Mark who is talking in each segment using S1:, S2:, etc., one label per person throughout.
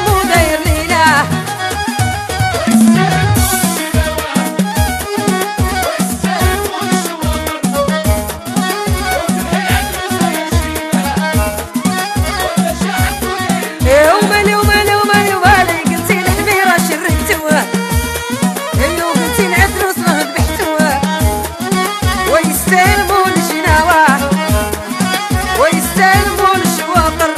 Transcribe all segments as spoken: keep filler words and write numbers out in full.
S1: حمو داير لينا ومالي ومالي ومالي ومالي قلتي الحميرة شريتوه ايو قلتي العدروس راه ذبحتوه ويستلمون الجناوة ويستلمون الشواطر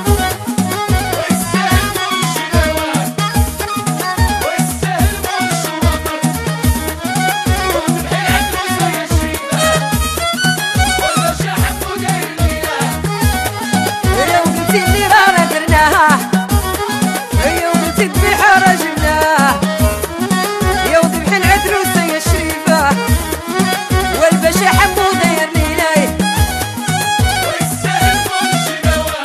S1: ايو قلتي اللي رانا درناها ايو قلتي الذبيحة راه جبناه يا وذبح العدروس يا شريفة والباشا حمو داير لينا
S2: ويستلمون الجناوة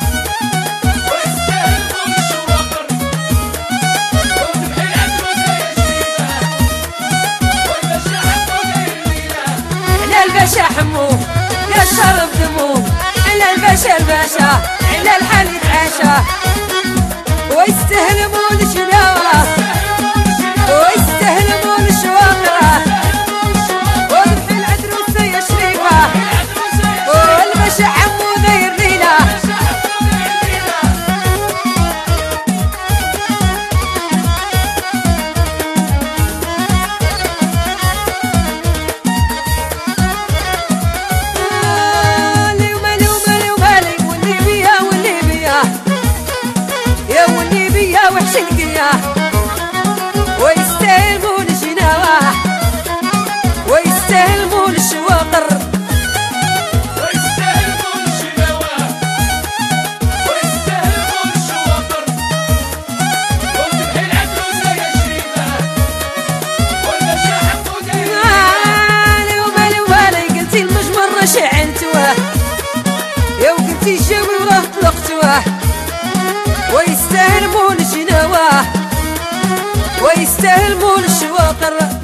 S2: ويستلمون الشواطر وذبح العدروس يا شريفة والباشا حمو داير لينا
S1: على الباشا حمو يا الشرف دمو على الباشا الباشا على الحال يتعاشى ويستهلمون الشناوة ويستهلمون الشواطر وذبح العدروس يا شريفة والباشا حمو داير لينا مالي ومالي ومالي ومالي واللي بيا واللي بيا يا واللي بيا وحشين قيا ويستلمون الجناوة ويستلمون الشواطر
S2: ويستلمون الجناوة ويستلمون الشواطر وذبح العدروس يا شريفة والباشا حمو داير
S1: مالي ومالي ومالي قلتي المجمر راه شعنتوه يا وقلتي الجوي وراه طلقتوه ويستلمون الجناوة ويستلمون الشواطر